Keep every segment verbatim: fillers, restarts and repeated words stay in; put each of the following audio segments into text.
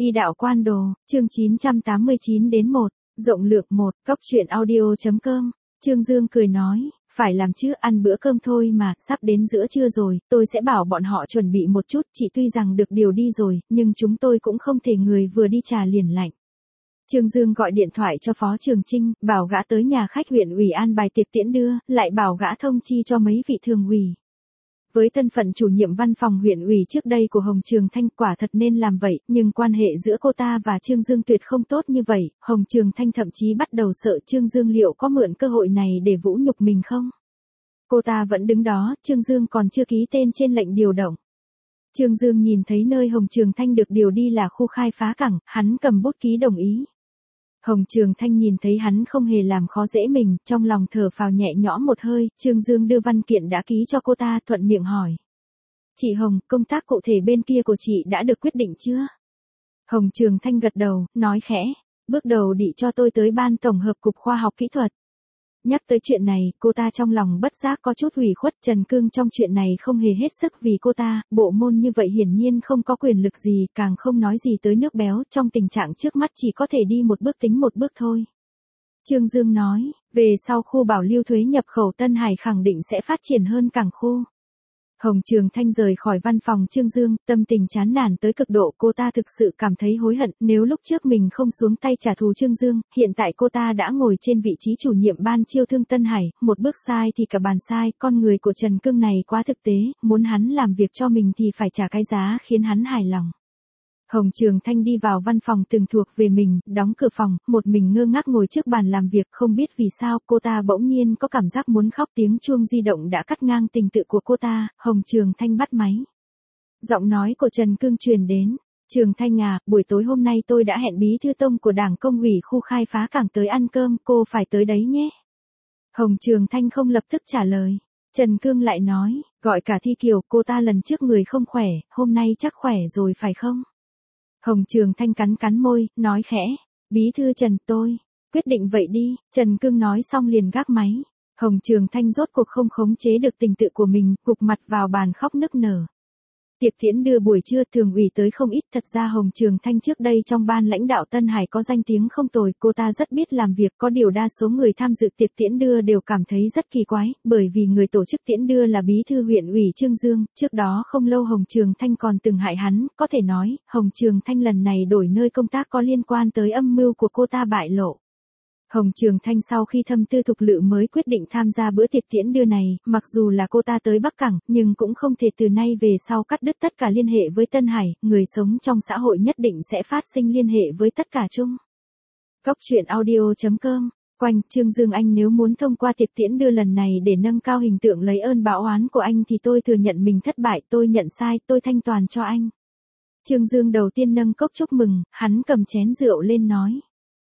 Y đạo quan đồ, chương chín trăm tám mươi chín đến một, rộng lượng một, cóc truyện audio.com, Trương Dương cười nói, phải làm chứ, ăn bữa cơm thôi mà, sắp đến giữa trưa rồi, tôi sẽ bảo bọn họ chuẩn bị một chút, chị tuy rằng được điều đi rồi, nhưng chúng tôi cũng không thể người vừa đi trà liền lạnh. Trương Dương gọi điện thoại cho Phó Trường Trinh, bảo gã tới nhà khách huyện ủy an bài tiệc tiễn đưa, lại bảo gã thông chi cho mấy vị thường ủy. Với thân phận chủ nhiệm văn phòng huyện ủy trước đây của Hồng Trường Thanh quả thật nên làm vậy, nhưng quan hệ giữa cô ta và Trương Dương tuyệt không tốt như vậy, Hồng Trường Thanh thậm chí bắt đầu sợ Trương Dương liệu có mượn cơ hội này để vũ nhục mình không. Cô ta vẫn đứng đó, Trương Dương còn chưa ký tên trên lệnh điều động. Trương Dương nhìn thấy nơi Hồng Trường Thanh được điều đi là khu khai phá cảng, hắn cầm bút ký đồng ý. Hồng Trường Thanh nhìn thấy hắn không hề làm khó dễ mình, trong lòng thở phào nhẹ nhõm một hơi, Trương Dương đưa văn kiện đã ký cho cô ta, thuận miệng hỏi. Chị Hồng, công tác cụ thể bên kia của chị đã được quyết định chưa? Hồng Trường Thanh gật đầu, nói khẽ, bước đầu đi cho tôi tới ban tổng hợp cục khoa học kỹ thuật. Nhắc tới chuyện này, cô ta trong lòng bất giác có chút ủy khuất, Trần Cương trong chuyện này không hề hết sức vì cô ta, bộ môn như vậy hiển nhiên không có quyền lực gì, càng không nói gì tới nước béo, trong tình trạng trước mắt chỉ có thể đi một bước tính một bước thôi. Trương Dương nói, về sau khu bảo lưu thuế nhập khẩu Tân Hải khẳng định sẽ phát triển hơn cảng khu. Hồng Trường Thanh rời khỏi văn phòng Trương Dương, tâm tình chán nản tới cực độ, cô ta thực sự cảm thấy hối hận, nếu lúc trước mình không xuống tay trả thù Trương Dương, hiện tại cô ta đã ngồi trên vị trí chủ nhiệm ban chiêu thương Tân Hải, một bước sai thì cả bàn sai, con người của Trần Cương này quá thực tế, muốn hắn làm việc cho mình thì phải trả cái giá khiến hắn hài lòng. Hồng Trường Thanh đi vào văn phòng từng thuộc về mình, đóng cửa phòng, một mình ngơ ngác ngồi trước bàn làm việc, không biết vì sao, cô ta bỗng nhiên có cảm giác muốn khóc, tiếng chuông di động đã cắt ngang tình tự của cô ta, Hồng Trường Thanh bắt máy. Giọng nói của Trần Cương truyền đến, Trường Thanh à, buổi tối hôm nay tôi đã hẹn bí thư tông của Đảng Công ủy khu khai phá cảng tới ăn cơm, cô phải tới đấy nhé. Hồng Trường Thanh không lập tức trả lời. Trần Cương lại nói, gọi cả Thi Kiều, cô ta lần trước người không khỏe, hôm nay chắc khỏe rồi phải không? Hồng Trường Thanh cắn cắn môi, nói khẽ, bí thư Trần tôi, quyết định vậy đi, Trần Cương nói xong liền gác máy. Hồng Trường Thanh rốt cuộc không khống chế được tình tự của mình, gục mặt vào bàn khóc nức nở. Tiệc tiễn đưa buổi trưa thường ủy tới không ít, thật ra Hồng Trường Thanh trước đây trong ban lãnh đạo Tân Hải có danh tiếng không tồi, cô ta rất biết làm việc, có điều đa số người tham dự tiệc tiễn đưa đều cảm thấy rất kỳ quái, bởi vì người tổ chức tiễn đưa là bí thư huyện ủy Trương Dương, trước đó không lâu Hồng Trường Thanh còn từng hại hắn, có thể nói, Hồng Trường Thanh lần này đổi nơi công tác có liên quan tới âm mưu của cô ta bại lộ. Hồng Trường Thanh sau khi thâm tư thục lự mới quyết định tham gia bữa tiệc tiễn đưa này, mặc dù là cô ta tới Bắc Cảng, nhưng cũng không thể từ nay về sau cắt đứt tất cả liên hệ với Tân Hải, người sống trong xã hội nhất định sẽ phát sinh liên hệ với tất cả chung. Cóc truyện audio.com, quanh, Trương Dương anh nếu muốn thông qua tiệc tiễn đưa lần này để nâng cao hình tượng lấy ơn báo oán của anh thì tôi thừa nhận mình thất bại, tôi nhận sai, tôi thanh toàn cho anh. Trương Dương đầu tiên nâng cốc chúc mừng, hắn cầm chén rượu lên nói.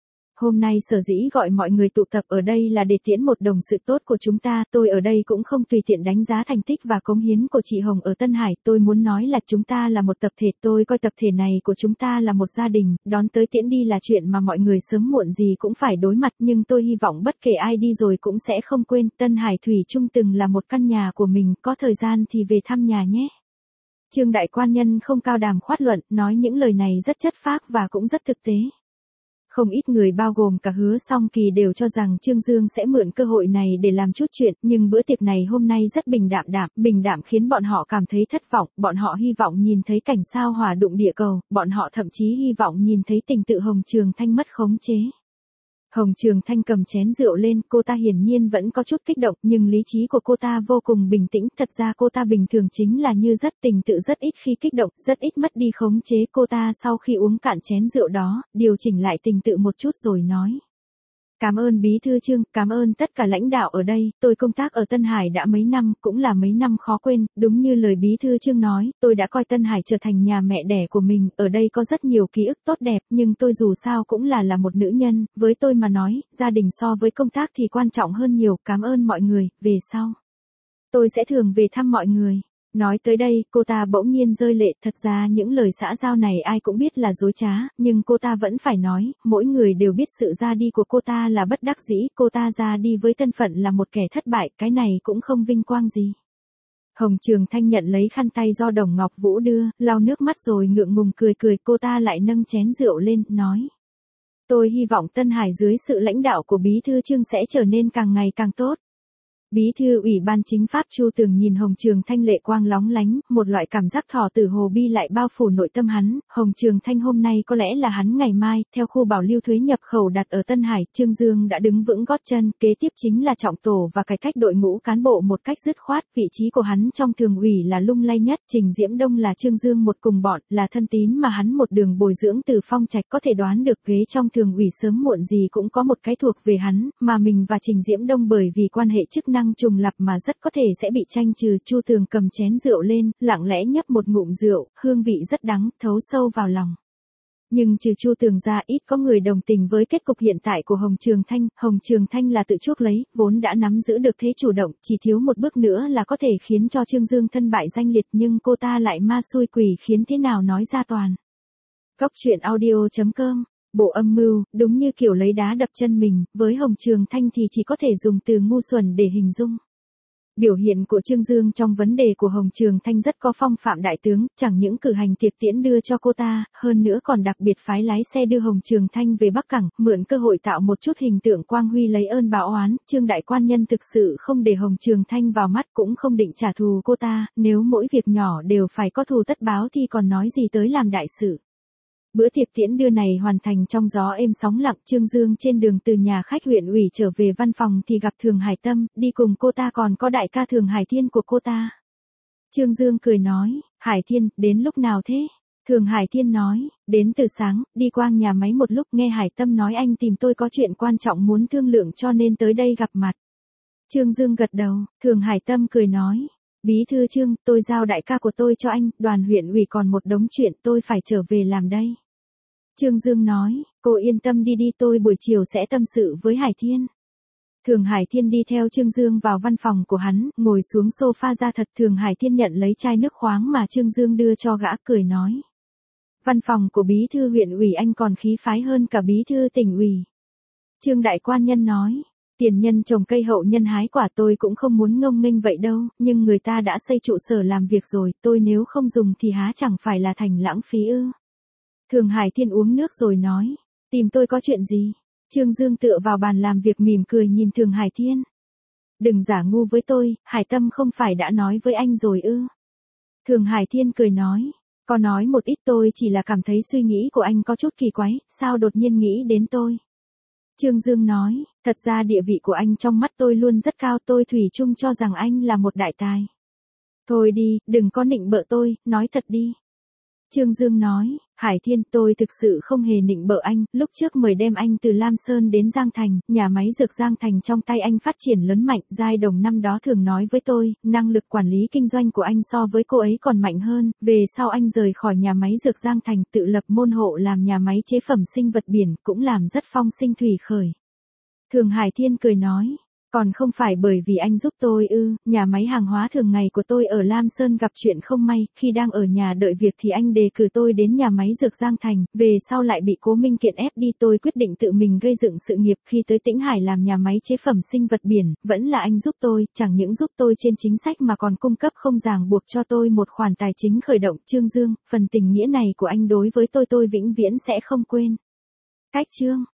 Hôm nay sở dĩ gọi mọi người tụ tập ở đây là để tiễn một đồng sự tốt của chúng ta, tôi ở đây cũng không tùy tiện đánh giá thành tích và cống hiến của chị Hồng ở Tân Hải, tôi muốn nói là chúng ta là một tập thể, tôi coi tập thể này của chúng ta là một gia đình, đón tới tiễn đi là chuyện mà mọi người sớm muộn gì cũng phải đối mặt, nhưng tôi hy vọng bất kể ai đi rồi cũng sẽ không quên, Tân Hải thủy chung từng là một căn nhà của mình, có thời gian thì về thăm nhà nhé. Trương đại quan nhân không cao đàm khoát luận, nói những lời này rất chất phác và cũng rất thực tế. Không ít người bao gồm cả Hứa Song Kỳ đều cho rằng Trương Dương sẽ mượn cơ hội này để làm chút chuyện, nhưng bữa tiệc này hôm nay rất bình đạm đạm, bình đạm khiến bọn họ cảm thấy thất vọng, bọn họ hy vọng nhìn thấy cảnh sao hỏa đụng địa cầu, bọn họ thậm chí hy vọng nhìn thấy tình tự Hồng Trường Thanh mất khống chế. Hồng Trường Thanh cầm chén rượu lên, cô ta hiển nhiên vẫn có chút kích động, nhưng lý trí của cô ta vô cùng bình tĩnh, thật ra cô ta bình thường chính là như rất tình tự rất ít khi kích động, rất ít mất đi khống chế, cô ta sau khi uống cạn chén rượu đó, điều chỉnh lại tình tự một chút rồi nói. Cảm ơn bí thư Trương, cảm ơn tất cả lãnh đạo ở đây, tôi công tác ở Tân Hải đã mấy năm, cũng là mấy năm khó quên, đúng như lời bí thư Trương nói, tôi đã coi Tân Hải trở thành nhà mẹ đẻ của mình, ở đây có rất nhiều ký ức tốt đẹp, nhưng tôi dù sao cũng là là một nữ nhân, với tôi mà nói, gia đình so với công tác thì quan trọng hơn nhiều, cảm ơn mọi người, về sau. Tôi sẽ thường về thăm mọi người. Nói tới đây, cô ta bỗng nhiên rơi lệ, thật ra những lời xã giao này ai cũng biết là dối trá, nhưng cô ta vẫn phải nói, mỗi người đều biết sự ra đi của cô ta là bất đắc dĩ, cô ta ra đi với thân phận là một kẻ thất bại, cái này cũng không vinh quang gì. Hồng Trường Thanh nhận lấy khăn tay do Đồng Ngọc Vũ đưa, lau nước mắt rồi ngượng ngùng cười cười, cô ta lại nâng chén rượu lên, nói. Tôi hy vọng Tân Hải dưới sự lãnh đạo của Bí thư Trương sẽ trở nên càng ngày càng tốt. Bí thư Ủy ban Chính pháp Chu Tường nhìn Hồng Trường Thanh lệ quang lóng lánh, một loại cảm giác thỏ tử hồ bi lại bao phủ nội tâm hắn. Hồng Trường Thanh hôm nay có lẽ là hắn ngày mai, theo khu bảo lưu thuế nhập khẩu đặt ở Tân Hải, Trương Dương đã đứng vững gót chân, kế tiếp chính là trọng tổ và cải cách đội ngũ cán bộ một cách dứt khoát. Vị trí của hắn trong thường ủy là lung lay nhất, Trình Diễm Đông là Trương Dương một cùng bọn, là thân tín mà hắn một đường bồi dưỡng từ Phong Trạch, có thể đoán được ghế trong thường ủy sớm muộn gì cũng có một cái thuộc về hắn, mà mình và Trình Diễm Đông bởi vì quan hệ chức năng trùng lập mà rất có thể sẽ bị tranh trừ. Chu Tường cầm chén rượu lên, lặng lẽ nhấp một ngụm rượu, hương vị rất đắng, thấu sâu vào lòng. Nhưng trừ Chu Tường ra, ít có người đồng tình với kết cục hiện tại của Hồng Trường Thanh. Hồng Trường Thanh là tự chuốc lấy, vốn đã nắm giữ được thế chủ động, chỉ thiếu một bước nữa là có thể khiến cho Trương Dương thân bại danh liệt, nhưng cô ta lại ma xui quỷ khiến thế nào nói ra toàn. Cốc truyện audio chấm com. Bộ âm mưu, đúng như kiểu lấy đá đập chân mình, với Hồng Trường Thanh thì chỉ có thể dùng từ ngu xuẩn để hình dung. Biểu hiện của Trương Dương trong vấn đề của Hồng Trường Thanh rất có phong phạm đại tướng, chẳng những cử hành tiệc tiễn đưa cho cô ta, hơn nữa còn đặc biệt phái lái xe đưa Hồng Trường Thanh về Bắc Cảng, mượn cơ hội tạo một chút hình tượng quang huy lấy ơn báo oán. Trương đại quan nhân thực sự không để Hồng Trường Thanh vào mắt, cũng không định trả thù cô ta, nếu mỗi việc nhỏ đều phải có thù tất báo thì còn nói gì tới làm đại sự. Bữa tiệc tiễn đưa này hoàn thành trong gió êm sóng lặng. Trương Dương trên đường từ nhà khách huyện ủy trở về văn phòng thì gặp Thường Hải Tâm, đi cùng cô ta còn có đại ca Thường Hải Thiên của cô ta. Trương Dương cười nói, Hải Thiên, đến lúc nào thế? Thường Hải Thiên nói, đến từ sáng, đi qua nhà máy một lúc nghe Hải Tâm nói anh tìm tôi có chuyện quan trọng muốn thương lượng cho nên tới đây gặp mặt. Trương Dương gật đầu, Thường Hải Tâm cười nói. Bí thư Trương, tôi giao đại ca của tôi cho anh, đoàn huyện ủy còn một đống chuyện tôi phải trở về làm đây. Trương Dương nói, cô yên tâm đi đi, tôi buổi chiều sẽ tâm sự với Hải Thiên. Thường Hải Thiên đi theo Trương Dương vào văn phòng của hắn, ngồi xuống sofa ra thật. Thường Hải Thiên nhận lấy chai nước khoáng mà Trương Dương đưa cho gã, cười nói. Văn phòng của bí thư huyện ủy anh còn khí phái hơn cả bí thư tỉnh ủy. Trương đại quan nhân nói. Tiền nhân trồng cây hậu nhân hái quả, tôi cũng không muốn ngông nghênh vậy đâu, nhưng người ta đã xây trụ sở làm việc rồi, tôi nếu không dùng thì há chẳng phải là thành lãng phí ư. Thường Hải Thiên uống nước rồi nói, tìm tôi có chuyện gì? Trương Dương tựa vào bàn làm việc mỉm cười nhìn Thường Hải Thiên. Đừng giả ngu với tôi, Hải Tâm không phải đã nói với anh rồi ư? Thường Hải Thiên cười nói, có nói một ít, tôi chỉ là cảm thấy suy nghĩ của anh có chút kỳ quái, sao đột nhiên nghĩ đến tôi? Trương Dương nói, thật ra địa vị của anh trong mắt tôi luôn rất cao, tôi thủy chung cho rằng anh là một đại tài. Thôi đi, đừng có nịnh bợ tôi, nói thật đi. Trương Dương nói, Hải Thiên, tôi thực sự không hề nịnh bợ anh, lúc trước mời đem anh từ Lam Sơn đến Giang Thành, nhà máy dược Giang Thành trong tay anh phát triển lớn mạnh, Giai Đồng năm đó thường nói với tôi, năng lực quản lý kinh doanh của anh so với cô ấy còn mạnh hơn, về sau anh rời khỏi nhà máy dược Giang Thành, tự lập môn hộ làm nhà máy chế phẩm sinh vật biển, cũng làm rất phong sinh thủy khởi. Thường Hải Thiên cười nói, còn không phải bởi vì anh giúp tôi ư? Nhà máy hàng hóa thường ngày của tôi ở Lam Sơn gặp chuyện không may, khi đang ở nhà đợi việc thì anh đề cử tôi đến nhà máy dược Giang Thành, về sau lại bị Cố Minh Kiện ép đi, tôi quyết định tự mình gây dựng sự nghiệp, khi tới Tĩnh Hải làm nhà máy chế phẩm sinh vật biển, vẫn là anh giúp tôi, chẳng những giúp tôi trên chính sách mà còn cung cấp không ràng buộc cho tôi một khoản tài chính khởi động. Trương Dương, phần tình nghĩa này của anh đối với tôi tôi vĩnh viễn sẽ không quên. Cách Trương